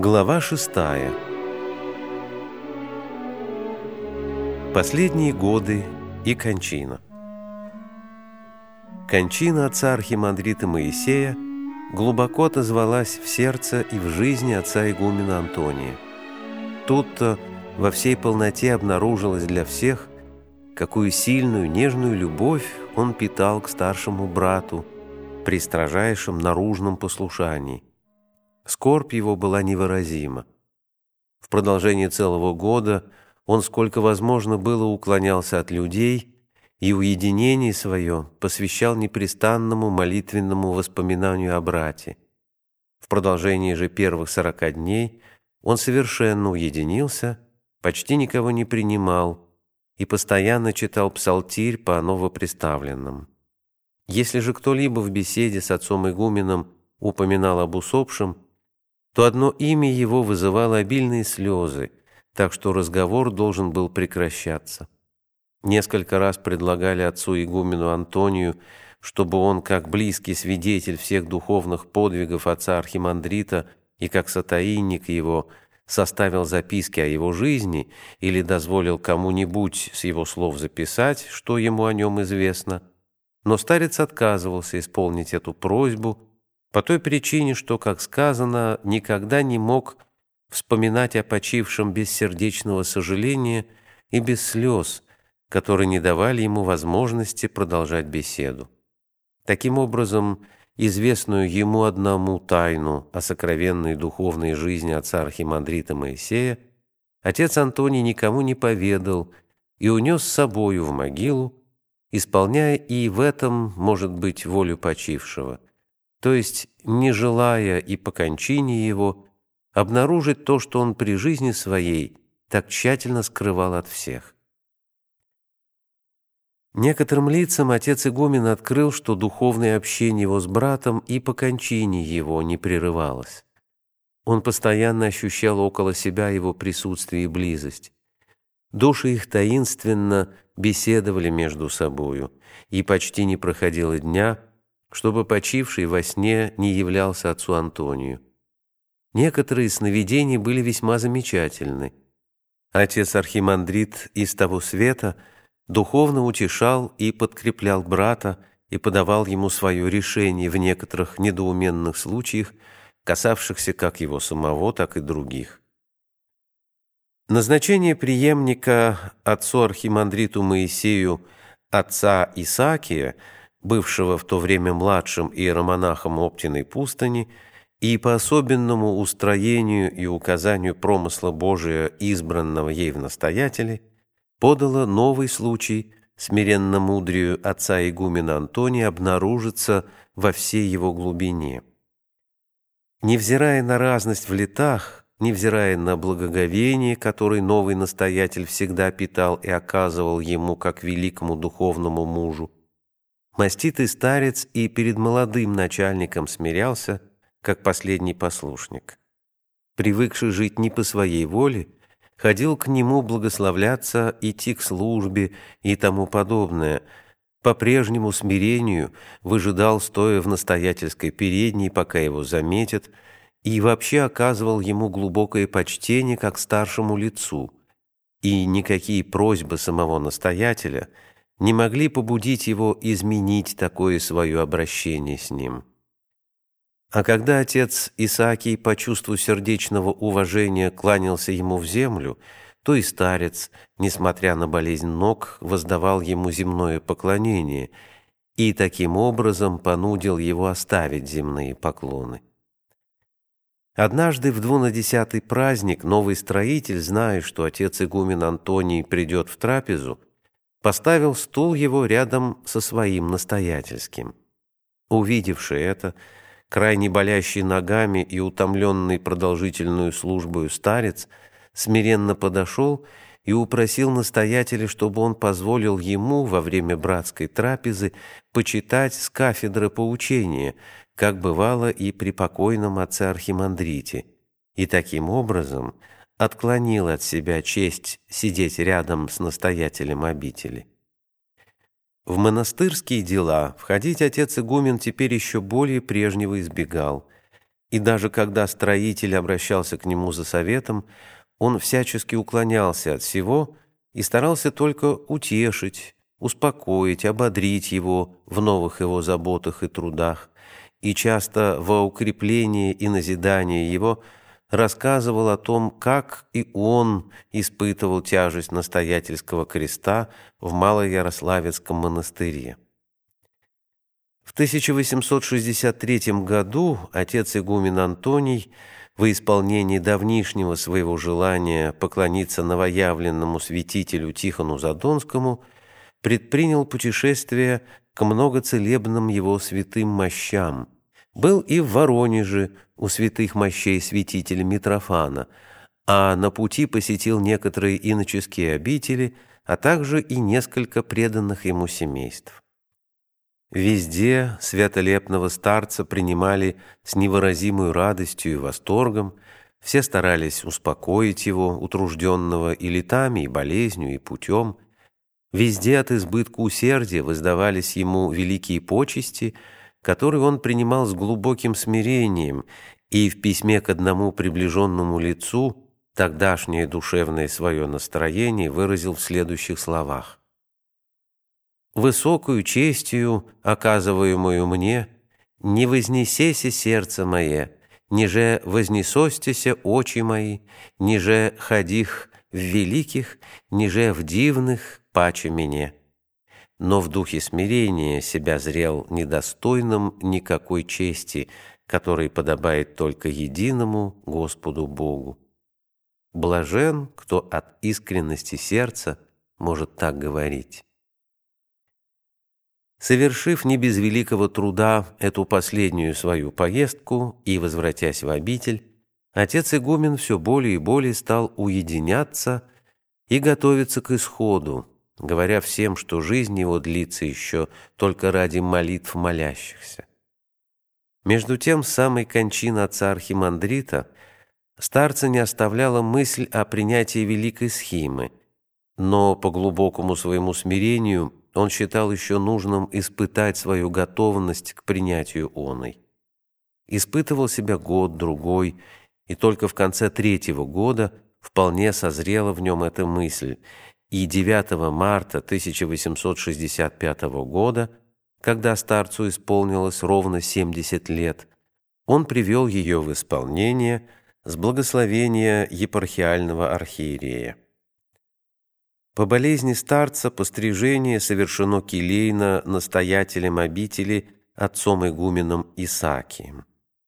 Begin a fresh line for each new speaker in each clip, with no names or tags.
Глава 6. Последние годы и кончина. Кончина отца архимандрита Моисея глубоко отозвалась в сердце и в жизни отца игумена Антония. Тут-то во всей полноте обнаружилось для всех, какую сильную, нежную любовь он питал к старшему брату при строжайшем наружном послушании. Скорбь его была невыразима. В продолжении целого года он, сколько возможно было, уклонялся от людей и уединение свое посвящал непрестанному молитвенному воспоминанию о брате. В продолжении же первых 40 дней он совершенно уединился, почти никого не принимал и постоянно читал псалтирь по новоприставленным. Если же кто-либо в беседе с отцом игуменом упоминал об усопшем, то одно имя его вызывало обильные слезы, так что разговор должен был прекращаться. Несколько раз предлагали отцу игумену Антонию, чтобы он, как близкий свидетель всех духовных подвигов отца архимандрита и как сотаинник его, составил записки о его жизни или дозволил кому-нибудь с его слов записать, что ему о нем известно. Но старец отказывался исполнить эту просьбу по той причине, что, как сказано, никогда не мог вспоминать о почившем без сердечного сожаления и без слез, которые не давали ему возможности продолжать беседу. Таким образом, известную ему одному тайну о сокровенной духовной жизни отца архимандрита Моисея отец Антоний никому не поведал и унес с собою в могилу, исполняя и в этом, может быть, волю почившего, то есть не желая и по кончине его обнаружить то, что он при жизни своей так тщательно скрывал от всех. Некоторым лицам отец игумен открыл, что духовное общение его с братом и по кончине его не прерывалось. Он постоянно ощущал около себя его присутствие и близость. Души их таинственно беседовали между собою, и почти не проходило дня, чтобы почивший во сне не являлся отцу Антонию. Некоторые сновидения были весьма замечательны. Отец архимандрит из того света духовно утешал и подкреплял брата и подавал ему свое решение в некоторых недоуменных случаях, касавшихся как его самого, так и других. Назначение преемника отцу архимандриту Моисею отца Исаакия, бывшего в то время младшим иеромонахом Оптиной пустыни, и по особенному устроению и указанию промысла Божия, избранного ей в настоятеле, подало новый случай смиренно-мудрию отца игумена Антония обнаружиться во всей его глубине. Невзирая на разность в летах, невзирая на благоговение, которое новый настоятель всегда питал и оказывал ему как великому духовному мужу, маститый старец и перед молодым начальником смирялся, как последний послушник. Привыкший жить не по своей воле, ходил к нему благословляться, идти к службе и тому подобное, по прежнему смирению выжидал, стоя в настоятельской передней, пока его заметят, и вообще оказывал ему глубокое почтение как старшему лицу, и никакие просьбы самого настоятеля не могли побудить его изменить такое свое обращение с ним. А когда отец Исаакий по чувству сердечного уважения кланялся ему в землю, то и старец, несмотря на болезнь ног, воздавал ему земное поклонение и таким образом понудил его оставить земные поклоны. Однажды в 12-й праздник новый строитель, зная, что отец игумен Антоний придет в трапезу, поставил стул его рядом со своим настоятельским. Увидевший это, крайне болящий ногами и утомленный продолжительную службою старец смиренно подошел и упросил настоятеля, чтобы он позволил ему во время братской трапезы почитать с кафедры поучения, как бывало и при покойном отце архимандрите, и таким образом отклонил от себя честь сидеть рядом с настоятелем обители. В монастырские дела входить отец игумен теперь еще более прежнего избегал, И даже когда строитель обращался к нему за советом, он всячески уклонялся от всего и старался только утешить, успокоить, ободрить его в новых его заботах и трудах, и часто во укрепление и назидание его рассказывал о том, как и он испытывал тяжесть настоятельского креста в Малоярославецком монастыре. В 1863 году отец игумен Антоний во исполнении давнишнего своего желания поклониться новоявленному святителю Тихону Задонскому предпринял путешествие к многоцелебным его святым мощам. Был и в Воронеже у святых мощей святителя Митрофана, а на пути посетил некоторые иноческие обители, а также и несколько преданных ему семейств. Везде святолепного старца принимали с невыразимой радостью и восторгом, все старались успокоить его, утружденного и летами, и болезнью, и путем. Везде от избытка усердия воздавались ему великие почести, которые он принимал с глубоким смирением, и в письме к одному приближенному лицу тогдашнее душевное свое настроение выразил в следующих словах: «Высокую честью, оказываемую мне, не вознесеся сердце мое, ниже вознесостися очи мои, ниже ходих в великих, ниже в дивных паче мне. Но в духе смирения себя зрел недостойным никакой чести, которой подобает только единому Господу Богу. Блажен, кто от искренности сердца может так говорить». Совершив не без великого труда эту последнюю свою поездку и возвратясь в обитель, отец игумен все более и более стал уединяться и готовиться к исходу, говоря всем, что жизнь его длится еще только ради молитв молящихся. Между тем, с самой кончины отца архимандрита старца не оставляла мысль о принятии великой схимы, но по глубокому своему смирению он считал еще нужным испытать свою готовность к принятию оной. Испытывал себя год-другой, и только в конце 3-го года вполне созрела в нем эта мысль, и 9 марта 1865 года, когда старцу исполнилось ровно 70 лет, он привел ее в исполнение с благословения епархиального архиерея. По болезни старца пострижение совершено келейно настоятелем обители отцом игуменом Исаакием.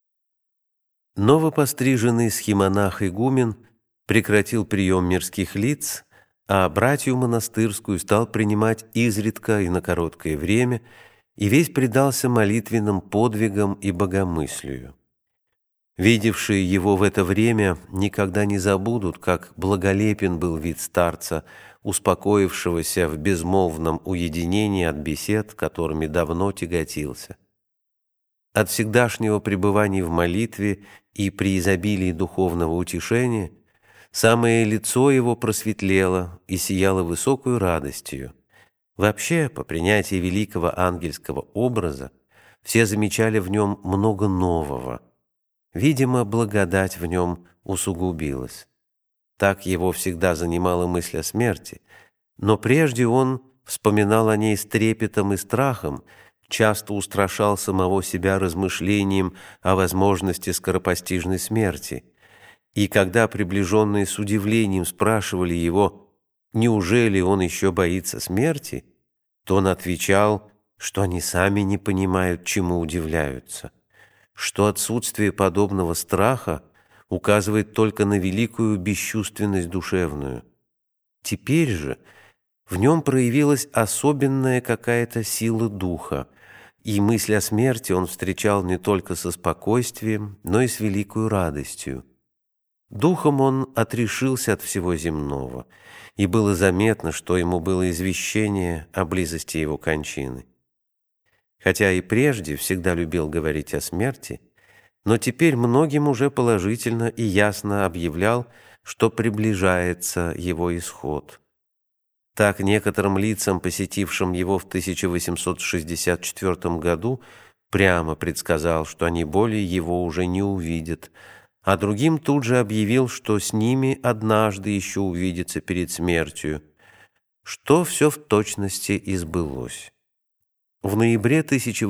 Новопостриженный схимонах игумен прекратил прием мирских лиц, а братью монастырскую стал принимать изредка и на короткое время, и весь предался молитвенным подвигам и богомыслию. Видевшие его в это время никогда не забудут, как благолепен был вид старца, успокоившегося в безмолвном уединении от бесед, которыми давно тяготился. От всегдашнего пребывания в молитве и при изобилии духовного утешения самое лицо его просветлело и сияло высокою радостью. Вообще, по принятии великого ангельского образа, все замечали в нем много нового. Видимо, благодать в нем усугубилась. Так его всегда занимала мысль о смерти, но прежде он вспоминал о ней с трепетом и страхом, часто устрашал самого себя размышлением о возможности скоропостижной смерти. И когда приближенные с удивлением спрашивали его, неужели он еще боится смерти, то он отвечал, что они сами не понимают, чему удивляются, что отсутствие подобного страха указывает только на великую бесчувственность душевную. Теперь же в нем проявилась особенная какая-то сила духа, и мысль о смерти он встречал не только со спокойствием, но и с великою радостью. Духом он отрешился от всего земного, и было заметно, что ему было извещение о близости его кончины. Хотя и прежде всегда любил говорить о смерти, но теперь многим уже положительно и ясно объявлял, что приближается его исход. Так некоторым лицам, посетившим его в 1864 году, прямо предсказал, что они более его уже не увидят, а другим тут же объявил, что с ними однажды еще увидится перед смертью, что все в точности и сбылось. В ноябре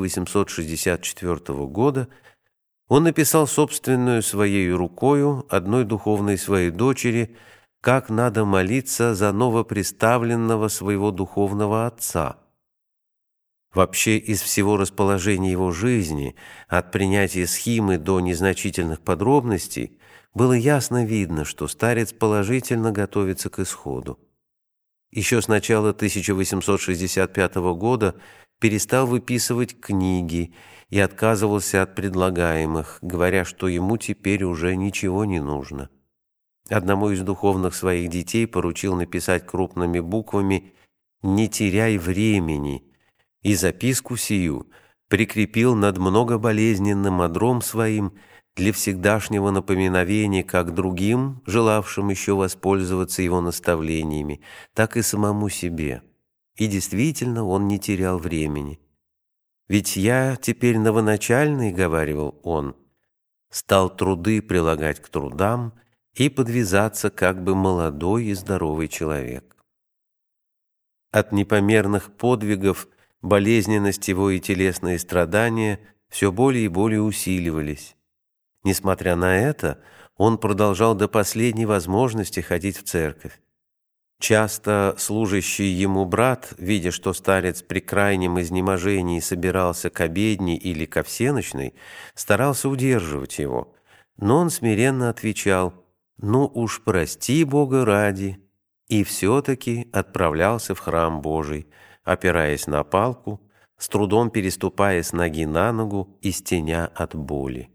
1864 года он написал собственную своей рукою одной духовной своей дочери, как надо молиться за новоприставленного своего духовного отца. Вообще из всего расположения его жизни, от принятия схимы до незначительных подробностей, было ясно видно, что старец положительно готовится к исходу. Еще с начала 1865 года перестал выписывать книги и отказывался от предлагаемых, говоря, что ему теперь уже ничего не нужно. Одному из духовных своих детей поручил написать крупными буквами «Не теряй времени», и записку сию прикрепил над многоболезненным одром своим для всегдашнего напоминовения как другим, желавшим еще воспользоваться его наставлениями, так и самому себе. И действительно он не терял времени. «Ведь я теперь новоначальный, — говаривал он, — стал труды прилагать к трудам и подвязаться как бы молодой и здоровый человек». От непомерных подвигов болезненность его и телесные страдания все более и более усиливались. Несмотря на это, он продолжал до последней возможности ходить в церковь. Часто служащий ему брат, видя, что старец при крайнем изнеможении собирался к обедне или ко всенощной, старался удерживать его, но он смиренно отвечал: «Ну уж прости Бога ради», и все-таки отправлялся в храм Божий, опираясь на палку, с трудом переступая с ноги на ногу и стеня от боли.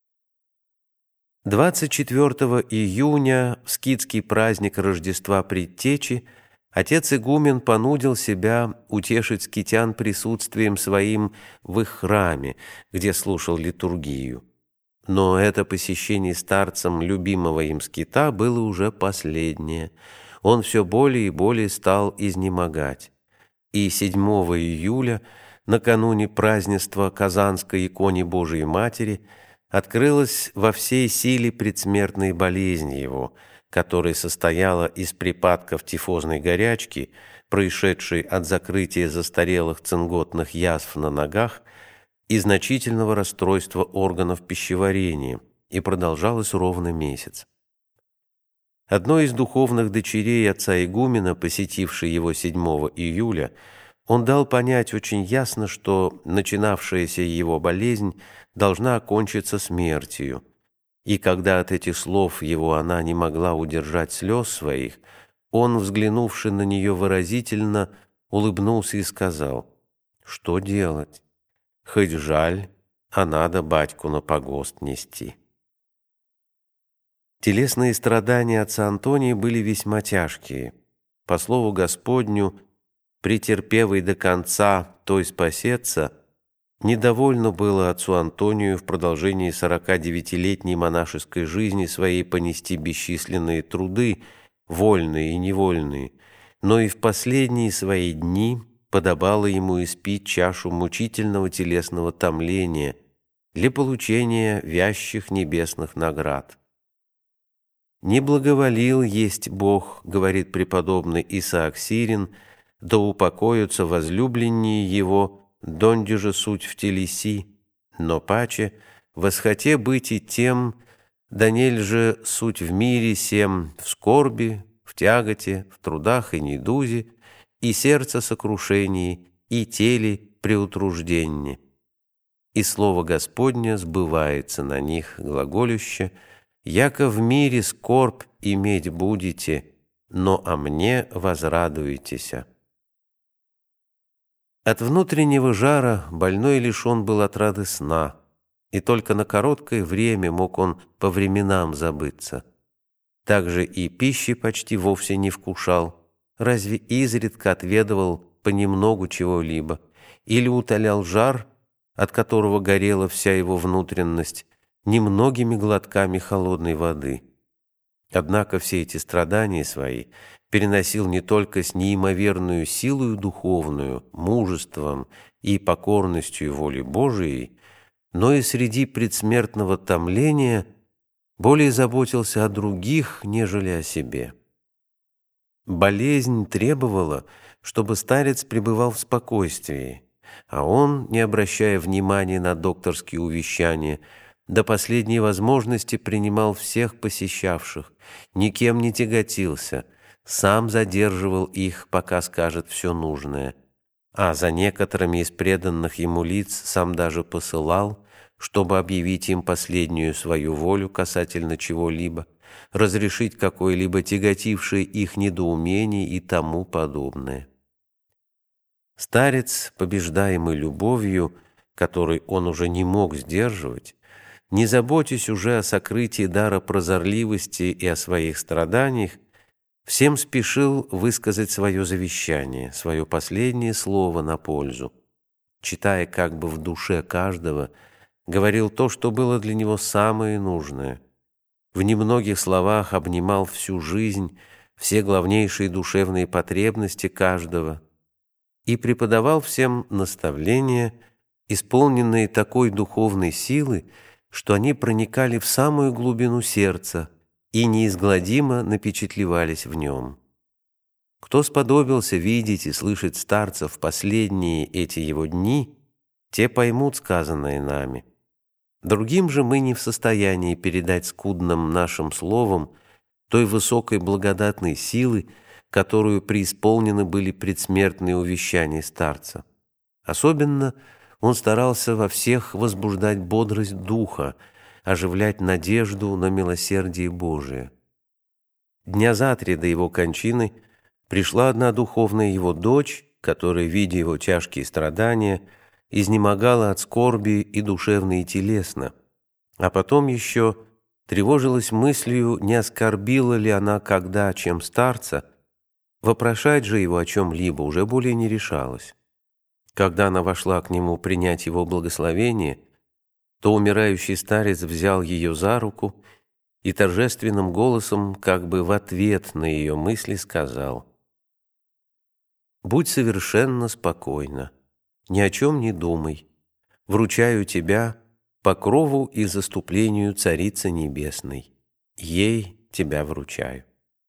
24 июня, в скитский праздник Рождества Предтечи, отец игумен понудил себя утешить скитян присутствием своим в их храме, где слушал литургию. Но это посещение старцем любимого им скита было уже последнее. Он все более и более стал изнемогать. И 7 июля, накануне празднества Казанской иконе Божией Матери, открылась во всей силе предсмертной болезни его, которая состояла из припадков тифозной горячки, происшедшей от закрытия застарелых цинготных язв на ногах, и значительного расстройства органов пищеварения, и продолжалась ровно месяц. Одной из духовных дочерей отца игумена, посетившей его 7 июля, он дал понять очень ясно, что начинавшаяся его болезнь должна окончиться смертью. И когда от этих слов его она не могла удержать слез своих, он, взглянувши на нее выразительно, улыбнулся и сказал: «Что делать? Хоть жаль, а надо батьку на погост нести». Телесные страдания отца Антония были весьма тяжкие. По слову Господню, претерпевый до конца, той спасется, недовольно было отцу Антонию в продолжении 49-летней монашеской жизни своей понести бесчисленные труды, вольные и невольные, но и в последние свои дни подобало ему испить чашу мучительного телесного томления для получения вящих небесных наград. «Не благоволил есть Бог, — говорит преподобный Исаак Сирин, — да упокоятся возлюбленние его, донде же суть в телеси, но паче восхоте быть и тем, донель же суть в мире сем, в скорби, в тяготе, в трудах и недузе, и сердце сокрушении, и теле преутружденне. И слово Господне сбывается на них глаголюще: яко в мире скорбь иметь будете, но о мне возрадуетеся». От внутреннего жара больной лишен был отрады сна, и только на короткое время мог он по временам забыться. Также и пищи почти вовсе не вкушал, разве изредка отведывал понемногу чего-либо, или утолял жар, от которого горела вся его внутренность, немногими глотками холодной воды. Однако все эти страдания свои переносил не только с неимоверную силою духовную, мужеством и покорностью воли Божией, но и среди предсмертного томления более заботился о других, нежели о себе. Болезнь требовала, чтобы старец пребывал в спокойствии, а он, не обращая внимания на докторские увещания, до последней возможности принимал всех посещавших, никем не тяготился, сам задерживал их, пока скажет все нужное, а за некоторыми из преданных ему лиц сам даже посылал, чтобы объявить им последнюю свою волю касательно чего-либо, разрешить какое-либо тяготившее их недоумение и тому подобное. Старец, побеждаемый любовью, которой он уже не мог сдерживать, не заботясь уже о сокрытии дара прозорливости и о своих страданиях, всем спешил высказать свое завещание, свое последнее слово на пользу. Читая как бы в душе каждого, говорил то, что было для него самое нужное. В немногих словах обнимал всю жизнь, все главнейшие душевные потребности каждого и преподавал всем наставления, исполненные такой духовной силы, что они проникали в самую глубину сердца и неизгладимо напечатлевались в нем. Кто сподобился видеть и слышать старца в последние эти его дни, те поймут сказанное нами. Другим же мы не в состоянии передать скудным нашим словом той высокой благодатной силы, которую преисполнены были предсмертные увещания старца. Особенно он старался во всех возбуждать бодрость духа, оживлять надежду на милосердие Божие. Дня за 3 до его кончины пришла одна духовная его дочь, которая, видя его тяжкие страдания, изнемогала от скорби и душевно, и телесно, а потом еще тревожилась мыслью, не оскорбила ли она когда чем старца, вопрошать же его о чем-либо уже более не решалась. Когда она вошла к нему принять его благословение, то умирающий старец взял ее за руку и торжественным голосом, как бы в ответ на ее мысли, сказал: «Будь совершенно спокойна, ни о чем не думай. Вручаю тебя покрову и заступлению Царицы Небесной. Ей тебя вручаю».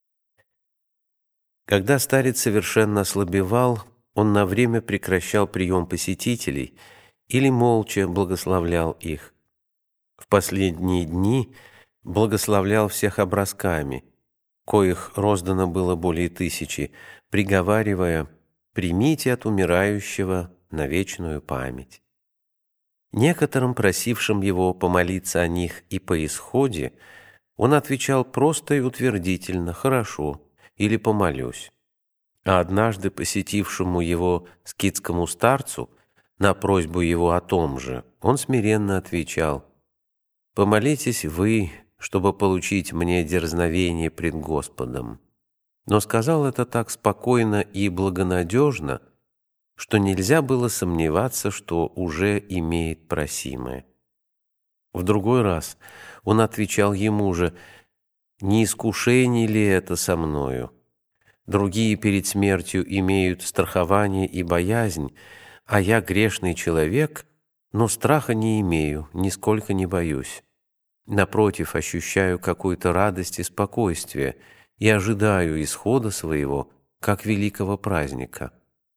Когда старец совершенно ослабевал, он на время прекращал прием посетителей или молча благословлял их. В последние дни благословлял всех образками, коих роздано было более 1000, приговаривая: «Примите от умирающего на вечную память». Некоторым, просившим его помолиться о них и по исходе, он отвечал просто и утвердительно: «Хорошо» или «Помолюсь». А однажды посетившему его скитскому старцу на просьбу его о том же он смиренно отвечал: «Помолитесь вы, чтобы получить мне дерзновение пред Господом». Но сказал это так спокойно и благонадежно, что нельзя было сомневаться, что уже имеет просимое. В другой раз он отвечал ему же: «Не искушение ли это со мною? Другие перед смертью имеют страхование и боязнь, а я грешный человек, но страха не имею, нисколько не боюсь. Напротив, ощущаю какую-то радость и спокойствие и ожидаю исхода своего, как великого праздника».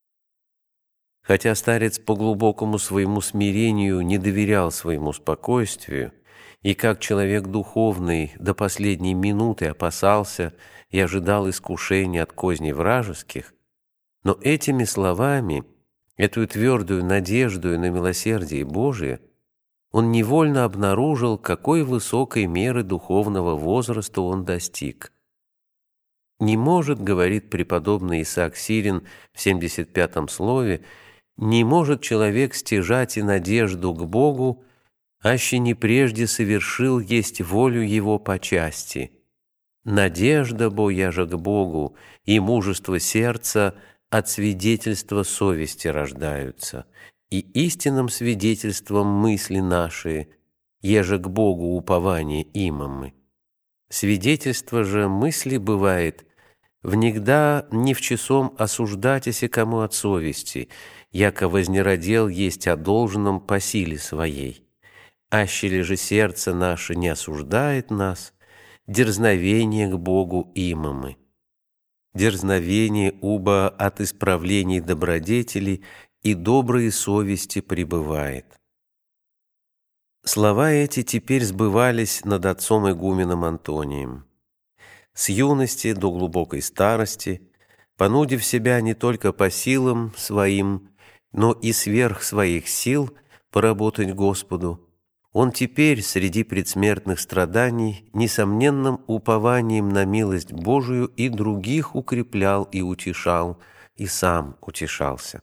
Хотя старец по глубокому своему смирению не доверял своему спокойствию и как человек духовный до последней минуты опасался и ожидал искушения от козней вражеских, но этими словами, эту твердую надежду на милосердие Божие, он невольно обнаружил, какой высокой меры духовного возраста он достиг. «Не может, — говорит преподобный Исаак Сирин в 75-м слове, — не может человек стяжать и надежду к Богу, аще не прежде совершил есть волю Его по части. Надежда бо яже к Богу и мужество сердца от свидетельства совести рождаются, и истинным свидетельством мысли наши, еже к Богу упование имам мы. Свидетельство же мысли бывает внегда ни в часом осуждатися кому от совести, яко вознеродел есть о должном по силе своей. Ащели же сердце наше не осуждает нас, дерзновение к Богу имамы. Дерзновение уба от исправлений добродетелей и добрые совести пребывает». Слова эти теперь сбывались над отцом игуменом Антонием. С юности до глубокой старости, понудив себя не только по силам своим, но и сверх своих сил поработать Господу, он теперь среди предсмертных страданий несомненным упованием на милость Божию и других укреплял и утешал, и сам утешался.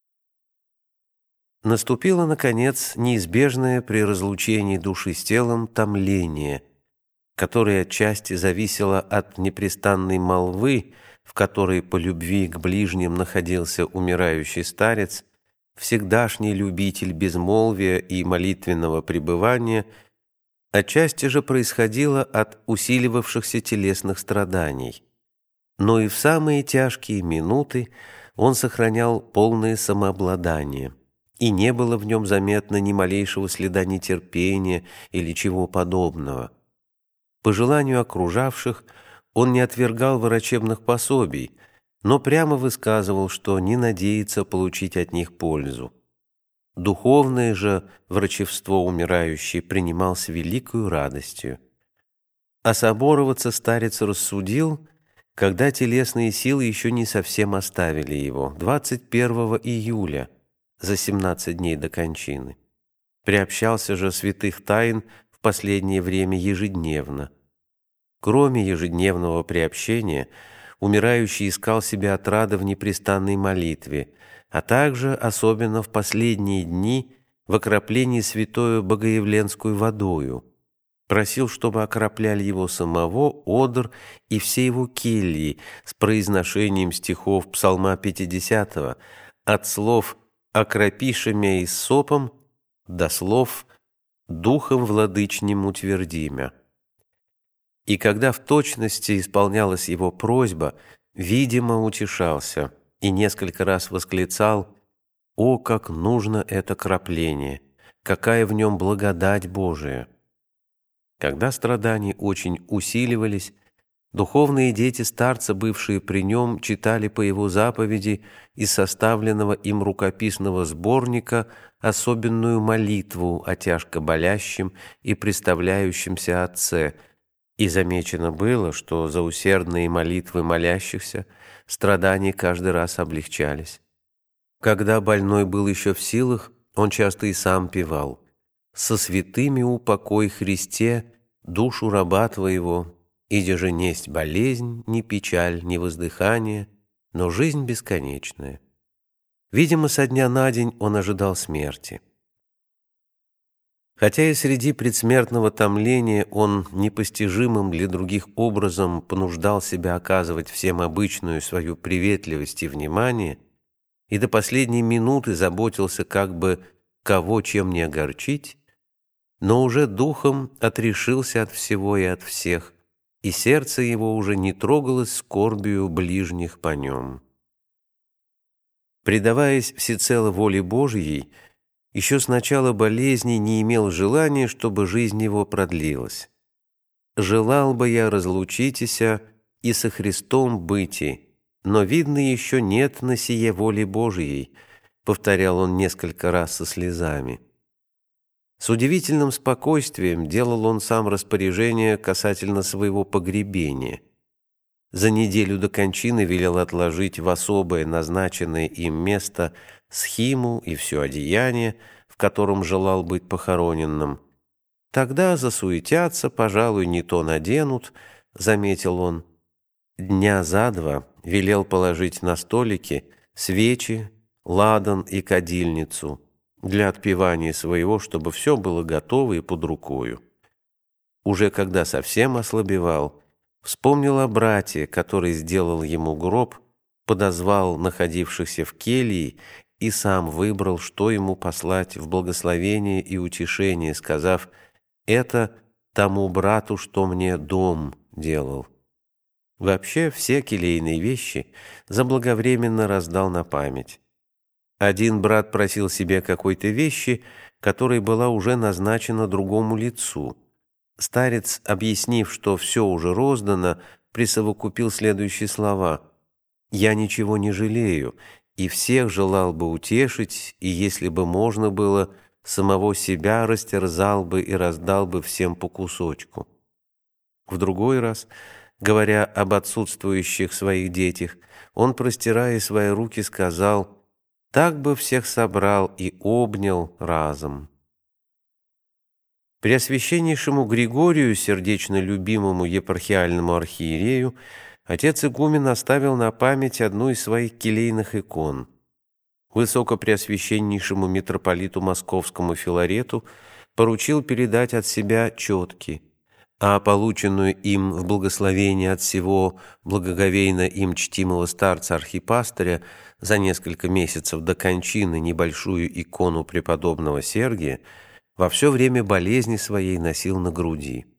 Наступило, наконец, неизбежное при разлучении души с телом томление, которое отчасти зависело от непрестанной молвы, в которой по любви к ближним находился умирающий старец, всегдашний любитель безмолвия и молитвенного пребывания, отчасти же происходило от усиливавшихся телесных страданий. Но и в самые тяжкие минуты он сохранял полное самообладание, и не было в нем заметно ни малейшего следа нетерпения или чего подобного. По желанию окружавших он не отвергал врачебных пособий, но прямо высказывал, что не надеется получить от них пользу. Духовное же врачевство умирающий принимал с великою радостью. А собороваться старец рассудил, когда телесные силы еще не совсем оставили его, 21 июля, за 17 дней до кончины. Приобщался же святых тайн в последнее время ежедневно. Кроме ежедневного приобщения, умирающий искал себе отрады в непрестанной молитве, а также, особенно в последние дни, в окроплении святою богоявленскую водою. Просил, чтобы окропляли его самого, одр и все его кельи с произношением стихов Псалма 50 от слов «окропиша мя и сопом» до слов «духом владычним утвердимя». И когда в точности исполнялась его просьба, видимо, утешался и несколько раз восклицал: «О, как нужно это крапление! Какая в нем благодать Божия!» Когда страдания очень усиливались, духовные дети старца, бывшие при нем, читали по его заповеди из составленного им рукописного сборника особенную молитву о тяжко болящем и представляющемся отце, и замечено было, что за усердные молитвы молящихся страдания каждый раз облегчались. Когда больной был еще в силах, он часто и сам певал: «Со святыми упокой, Христе, душу раба Твоего, иде же несть болезнь, ни печаль, ни воздыхание, но жизнь бесконечная». Видимо, со дня на день он ожидал смерти. Хотя и среди предсмертного томления он непостижимым для других образом понуждал себя оказывать всем обычную свою приветливость и внимание, и до последней минуты заботился, как бы кого чем не огорчить, но уже духом отрешился от всего и от всех, и сердце его уже не трогалось скорбию ближних по нем. Предаваясь всецело воле Божьей, еще с начала болезни не имел желания, чтобы жизнь его продлилась. «Желал бы я разлучитеся и со Христом быти, но, видно, еще нет на сие воли Божией», повторял он несколько раз со слезами. С удивительным спокойствием делал он сам распоряжение касательно своего погребения. За неделю до кончины велел отложить в особое назначенное им место схиму и все одеяние, в котором желал быть похороненным. «Тогда засуетятся, пожалуй, не то наденут», — заметил он. Дня за два велел положить на столики свечи, ладан и кадильницу для отпевания своего, чтобы все было готово и под рукою. Уже когда совсем ослабевал, вспомнил о брате, который сделал ему гроб, подозвал находившихся в келье и сам выбрал, что ему послать в благословение и утешение, сказав: «Это тому брату, что мне дом делал». Вообще все келейные вещи заблаговременно раздал на память. Один брат просил себе какой-то вещи, которая была уже назначена другому лицу. Старец, объяснив, что все уже роздано, присовокупил следующие слова: «Я ничего не жалею, и всех желал бы утешить, и, если бы можно было, самого себя растерзал бы и раздал бы всем по кусочку». В другой раз, говоря об отсутствующих своих детях, он, простирая свои руки, сказал: «Так бы всех собрал и обнял разом». Преосвященнейшему Григорию, сердечно любимому епархиальному архиерею, отец игумен оставил на память одну из своих келейных икон. Высокопреосвященнейшему митрополиту Московскому Филарету поручил передать от себя четки, а полученную им в благословение от всего благоговейно им чтимого старца-архипастыря за несколько месяцев до кончины небольшую икону преподобного Сергия во все время болезни своей носил на груди.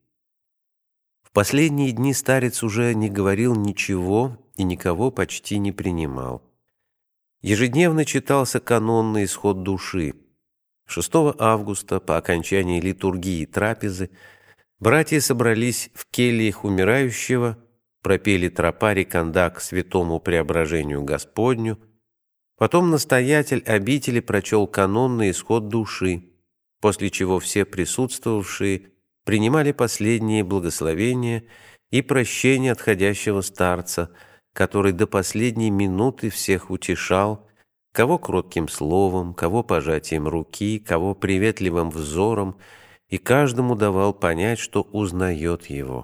В последние дни старец уже не говорил ничего и никого почти не принимал. Ежедневно читался канонный исход души. 6 августа, по окончании литургии и трапезы, братья собрались в кельях умирающего, пропели тропари канда к святому преображению Господню, потом настоятель обители прочел канонный исход души, после чего все присутствовавшие принимали последние благословения и прощение отходящего старца, который до последней минуты всех утешал, кого кротким словом, кого пожатием руки, кого приветливым взором, и каждому давал понять, что узнает его.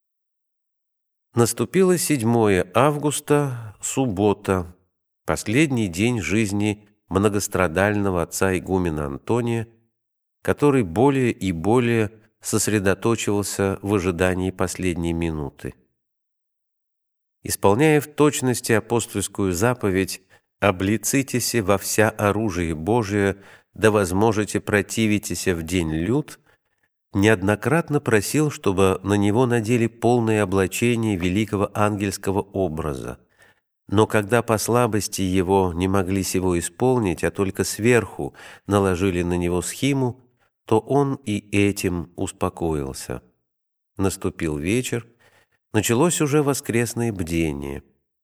Наступило 7 августа, суббота, последний день жизни многострадального отца игумена Антония, который более и более сосредоточивался в ожидании последней минуты. Исполняя в точности апостольскую заповедь «Облицитеся во вся оружие Божие, да возможете противитеся в день лют», неоднократно просил, чтобы на него надели полное облачение великого ангельского образа. Но когда по слабости его не могли сего исполнить, а только сверху наложили на него схиму, то он и этим успокоился. Наступил вечер, началось уже воскресное бдение.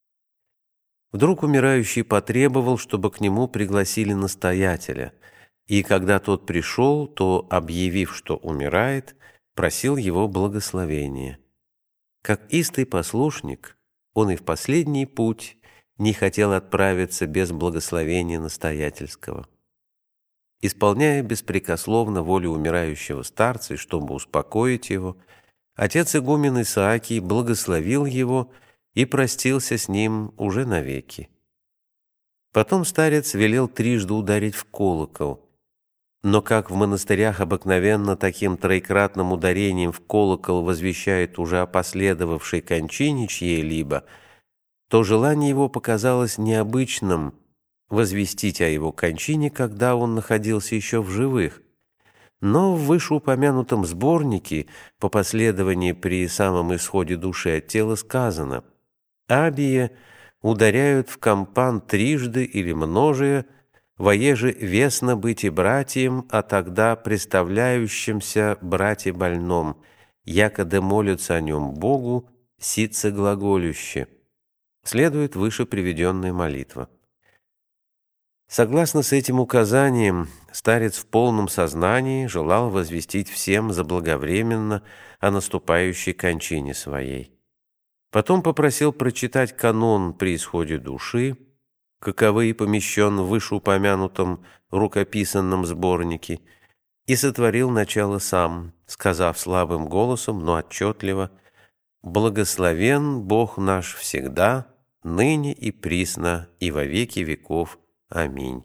Вдруг умирающий потребовал, чтобы к нему пригласили настоятеля, и когда тот пришел, то, объявив, что умирает, просил его благословения. Как истый послушник, он и в последний путь не хотел отправиться без благословения настоятельского. Исполняя беспрекословно волю умирающего старца, и чтобы успокоить его, отец игумен Исаакий благословил его и простился с ним уже навеки. Потом старец велел трижды ударить в колокол, но как в монастырях обыкновенно таким троекратным ударением в колокол возвещает уже о последовавшей кончине чьей-либо, то желание его показалось необычным возвестить о его кончине, когда он находился еще в живых. Но в вышеупомянутом сборнике по последовании при самом исходе души от тела сказано: «Абие ударяют в кампан трижды или множие, воеже весно быть и братьям, а тогда представляющимся братья больном, якоды молятся о нем Богу, ситце глаголюще». Следует выше приведенная молитва. Согласно с этим указанием, старец в полном сознании желал возвестить всем заблаговременно о наступающей кончине своей. Потом попросил прочитать канон при исходе души, каковы и помещен в вышеупомянутом рукописанном сборнике, и сотворил начало сам, сказав слабым голосом, но отчетливо: «Благословен Бог наш всегда, ныне и присно, и во веки веков. Аминь».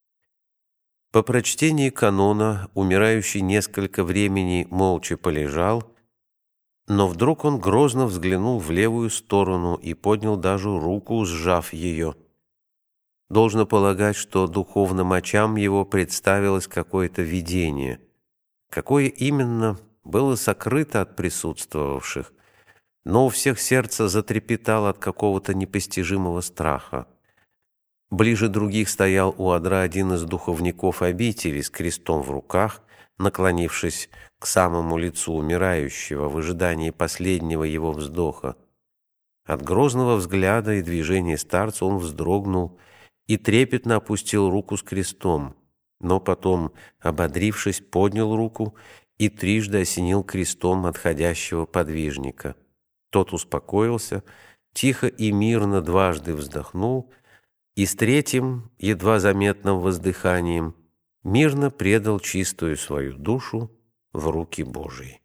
По прочтении канона умирающий несколько времени молча полежал, но вдруг он грозно взглянул в левую сторону и поднял даже руку, сжав ее. Должно полагать, что духовным очам его представилось какое-то видение. Какое именно, было сокрыто от присутствовавших, но у всех сердце затрепетало от какого-то непостижимого страха. Ближе других стоял у одра один из духовников обители с крестом в руках, наклонившись к самому лицу умирающего в ожидании последнего его вздоха. От грозного взгляда и движения старца он вздрогнул и трепетно опустил руку с крестом, но потом, ободрившись, поднял руку и трижды осенил крестом отходящего подвижника. Тот успокоился, тихо и мирно дважды вздохнул и с третьим, едва заметным воздыханием, мирно предал чистую свою душу в руки Божии.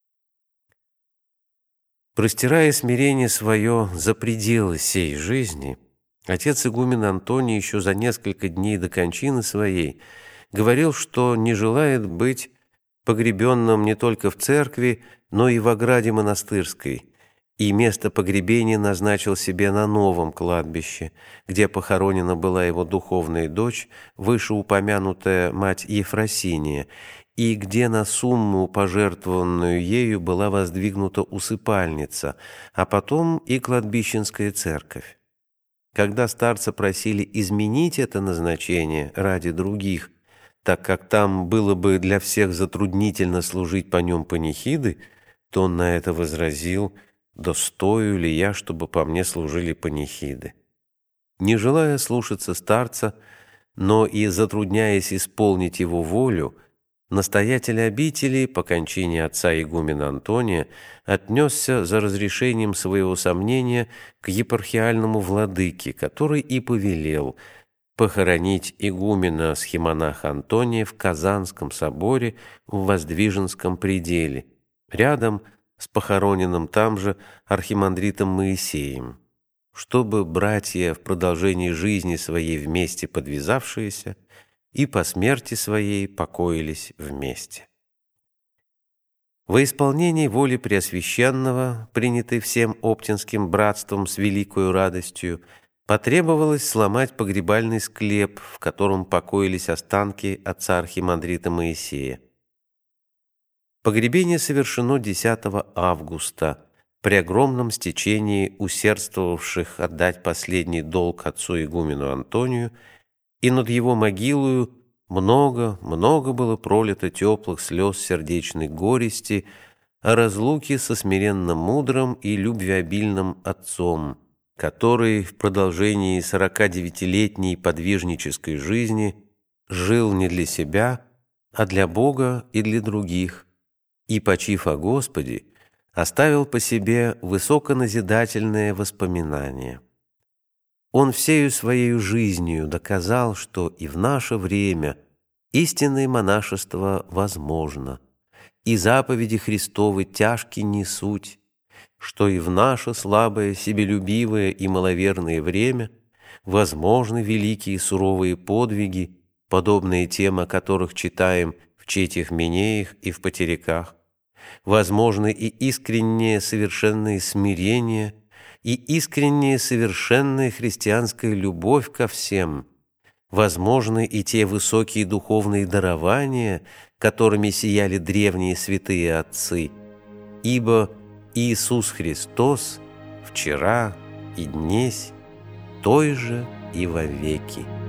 Простирая смирение свое за пределы сей жизни, отец игумен Антоний еще за несколько дней до кончины своей говорил, что не желает быть погребенным не только в церкви, но и в ограде монастырской, и место погребения назначил себе на новом кладбище, где похоронена была его духовная дочь, вышеупомянутая мать Ефросиния, и где на сумму, пожертвованную ею, была воздвигнута усыпальница, а потом и кладбищенская церковь. Когда старца просили изменить это назначение ради других, так как там было бы для всех затруднительно служить по нем панихиды, то он на это возразил: «Да стою ли я, чтобы по мне служили панихиды?» Не желая слушаться старца, но и затрудняясь исполнить его волю, настоятель обители по кончине отца игумена Антония отнесся за разрешением своего сомнения к епархиальному владыке, который и повелел похоронить игумена схимонаха Антония в Казанском соборе в Воздвиженском пределе, рядом с похороненным там же архимандритом Моисеем, чтобы братья в продолжении жизни своей вместе подвязавшиеся и по смерти своей покоились вместе. Во исполнении воли Преосвященного, принятой всем оптинским братством с великою радостью, потребовалось сломать погребальный склеп, в котором покоились останки отца архимандрита Моисея. Погребение совершено 10 августа при огромном стечении усердствовавших отдать последний долг отцу игумену Антонию, и над его могилою много было пролито теплых слез сердечной горести о разлуке со смиренно мудрым и любвеобильным отцом, который в продолжении 49-летней подвижнической жизни жил не для себя, а для Бога и для других, и, почив о Господе, оставил по себе высоконазидательное воспоминание. Он всею своей жизнью доказал, что и в наше время истинное монашество возможно, и заповеди Христовы тяжки не суть, что и в наше слабое, себелюбивое и маловерное время возможны великие суровые подвиги, подобные тем, о которых читаем в Четьих Минеях и в Потеряках, возможны и искреннее совершенное смирение, и искренняя совершенная христианская любовь ко всем, возможны и те высокие духовные дарования, которыми сияли древние святые отцы, ибо Иисус Христос вчера и днесь той же и вовеки.